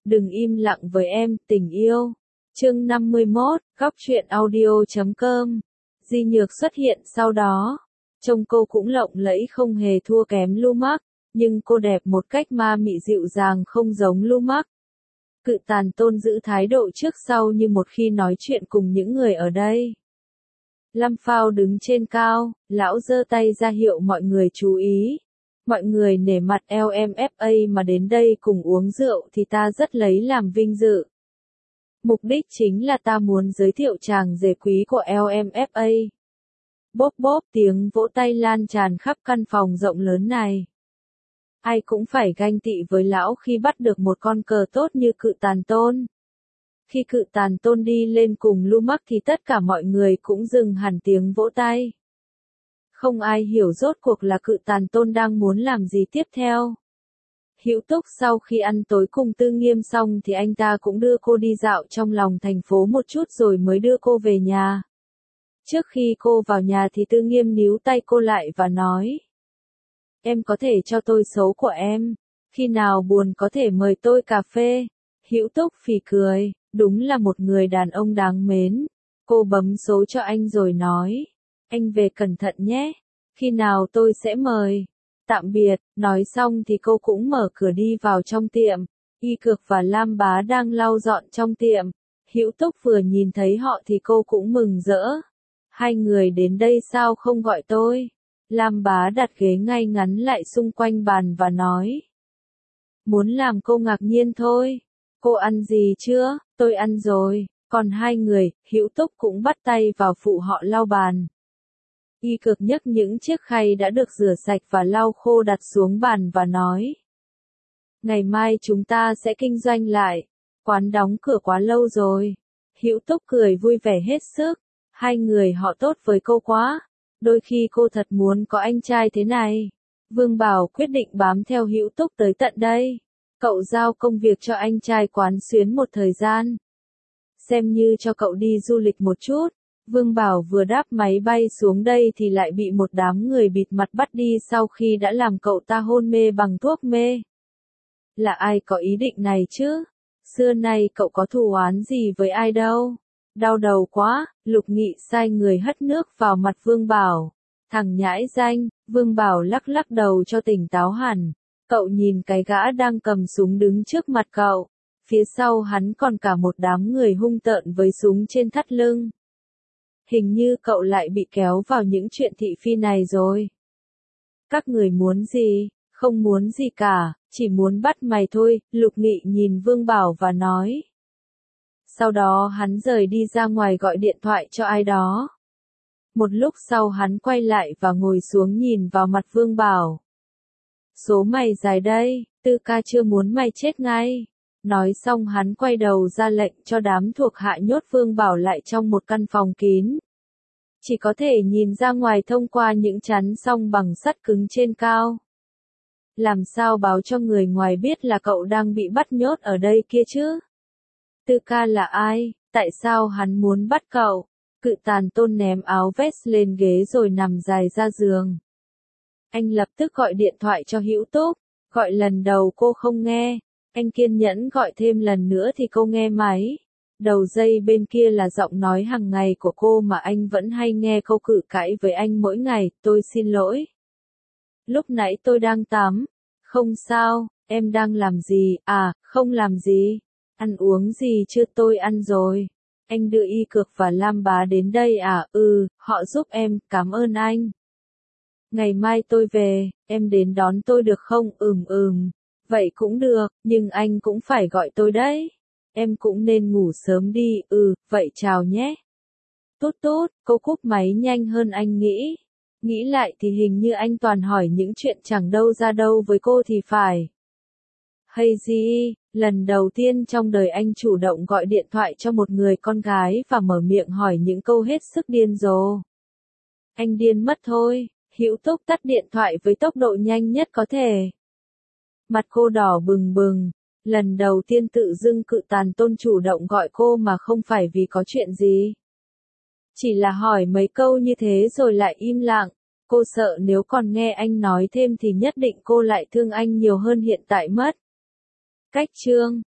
Đừng im lặng với em, tình yêu. Chương 51, góc truyện audio.com. Di Nhược xuất hiện sau đó. Trông cô cũng lộng lẫy không hề thua kém Lu Mark, nhưng cô đẹp một cách ma mị dịu dàng không giống Lu Mark. Cự Tàn Tôn giữ thái độ trước sau như một khi nói chuyện cùng những người ở đây. Lam Phao đứng trên cao, lão giơ tay ra hiệu mọi người chú ý. Mọi người nể mặt LMFA mà đến đây cùng uống rượu thì ta rất lấy làm vinh dự. Mục đích chính là ta muốn giới thiệu chàng rể quý của LMFA. Bốp bốp tiếng vỗ tay lan tràn khắp căn phòng rộng lớn này. Ai cũng phải ganh tị với lão khi bắt được một con cờ tốt như Cự Tàn Tôn. Khi Cự Tàn Tôn đi lên cùng Lu Mark thì tất cả mọi người cũng dừng hẳn tiếng vỗ tay. Không ai hiểu rốt cuộc là Cự Tàn Tôn đang muốn làm gì tiếp theo. Hữu Túc sau khi ăn tối cùng Tư Nghiêm xong thì anh ta cũng đưa cô đi dạo trong lòng thành phố một chút rồi mới đưa cô về nhà. Trước khi cô vào nhà thì Tư Nghiêm níu tay cô lại và nói. Em có thể cho tôi số của em, khi nào buồn có thể mời tôi cà phê. Hữu Túc phì cười, đúng là một người đàn ông đáng mến. Cô bấm số cho anh rồi nói. Anh về cẩn thận nhé, khi nào tôi sẽ mời. Tạm biệt, nói xong thì cô cũng mở cửa đi vào trong tiệm. Y Cực và Lam Bá đang lau dọn trong tiệm. Hữu Túc vừa nhìn thấy họ thì cô cũng mừng rỡ. Hai người đến đây sao không gọi tôi? Lam Bá đặt ghế ngay ngắn lại xung quanh bàn và nói. Muốn làm cô ngạc nhiên thôi. Cô ăn gì chưa? Tôi ăn rồi. Còn hai người, Hữu Túc cũng bắt tay vào phụ họ lau bàn. Y Cực nhấc những chiếc khay đã được rửa sạch và lau khô đặt xuống bàn và nói. Ngày mai chúng ta sẽ kinh doanh lại. Quán đóng cửa quá lâu rồi. Hữu Túc cười vui vẻ hết sức. Hai người họ tốt với cô quá. Đôi khi cô thật muốn có anh trai thế này. Vương Bảo quyết định bám theo Hữu Túc tới tận đây. Cậu giao công việc cho anh trai quán xuyến một thời gian. Xem như cho cậu đi du lịch một chút. Vương Bảo vừa đáp máy bay xuống đây thì lại bị một đám người bịt mặt bắt đi sau khi đã làm cậu ta hôn mê bằng thuốc mê. Là ai có ý định này chứ? Xưa nay cậu có thù oán gì với ai đâu? Đau đầu quá, Lục Nghị sai người hất nước vào mặt Vương Bảo. Thằng nhãi danh, Vương Bảo lắc lắc đầu cho tỉnh táo hẳn. Cậu nhìn cái gã đang cầm súng đứng trước mặt cậu. Phía sau hắn còn cả một đám người hung tợn với súng trên thắt lưng. Hình như cậu lại bị kéo vào những chuyện thị phi này rồi. Các người muốn gì? Không muốn gì cả, chỉ muốn bắt mày thôi, Lục Nghị nhìn Vương Bảo và nói. Sau đó hắn rời đi ra ngoài gọi điện thoại cho ai đó. Một lúc sau hắn quay lại và ngồi xuống nhìn vào mặt Vương Bảo. Số mày dài đây, Tư ca chưa muốn mày chết ngay. Nói xong hắn quay đầu ra lệnh cho đám thuộc hạ nhốt Vương Bảo lại trong một căn phòng kín. Chỉ có thể nhìn ra ngoài thông qua những chắn song bằng sắt cứng trên cao. Làm sao báo cho người ngoài biết là cậu đang bị bắt nhốt ở đây kia chứ? Tư ca là ai? Tại sao hắn muốn bắt cậu? Cự Tàn Tôn ném áo vest lên ghế rồi nằm dài ra giường. Anh lập tức gọi điện thoại cho Hữu Túc. Gọi lần đầu cô không nghe. Anh kiên nhẫn gọi thêm lần nữa thì cô nghe máy. Đầu dây bên kia là giọng nói hàng ngày của cô mà anh vẫn hay nghe câu cự cãi với anh mỗi ngày. Tôi xin lỗi. Lúc nãy tôi đang tắm. Không sao, em đang làm gì? À, không làm gì. Ăn uống gì chưa? Tôi ăn rồi. Anh đưa Y Cực và Lam Bá đến đây à? Họ giúp em, cảm ơn anh. Ngày mai tôi về, em đến đón tôi được không? Vậy cũng được, nhưng anh cũng phải gọi tôi đấy. Em cũng nên ngủ sớm đi. Vậy chào nhé. Tút tút, cô cúp máy nhanh hơn anh nghĩ. Nghĩ lại thì hình như anh toàn hỏi những chuyện chẳng đâu ra đâu với cô thì phải. Hay gì, lần đầu tiên trong đời anh chủ động gọi điện thoại cho một người con gái và mở miệng hỏi những câu hết sức điên rồ. Anh điên mất thôi. Hữu Túc tắt điện thoại với tốc độ nhanh nhất có thể. Mặt cô đỏ bừng bừng. Lần đầu tiên tự dưng Cự Tàn Tôn chủ động gọi cô mà không phải vì có chuyện gì. Chỉ là hỏi mấy câu như thế rồi lại im lặng. Cô sợ nếu còn nghe anh nói thêm thì nhất định cô lại thương anh nhiều hơn hiện tại mất. Cách chương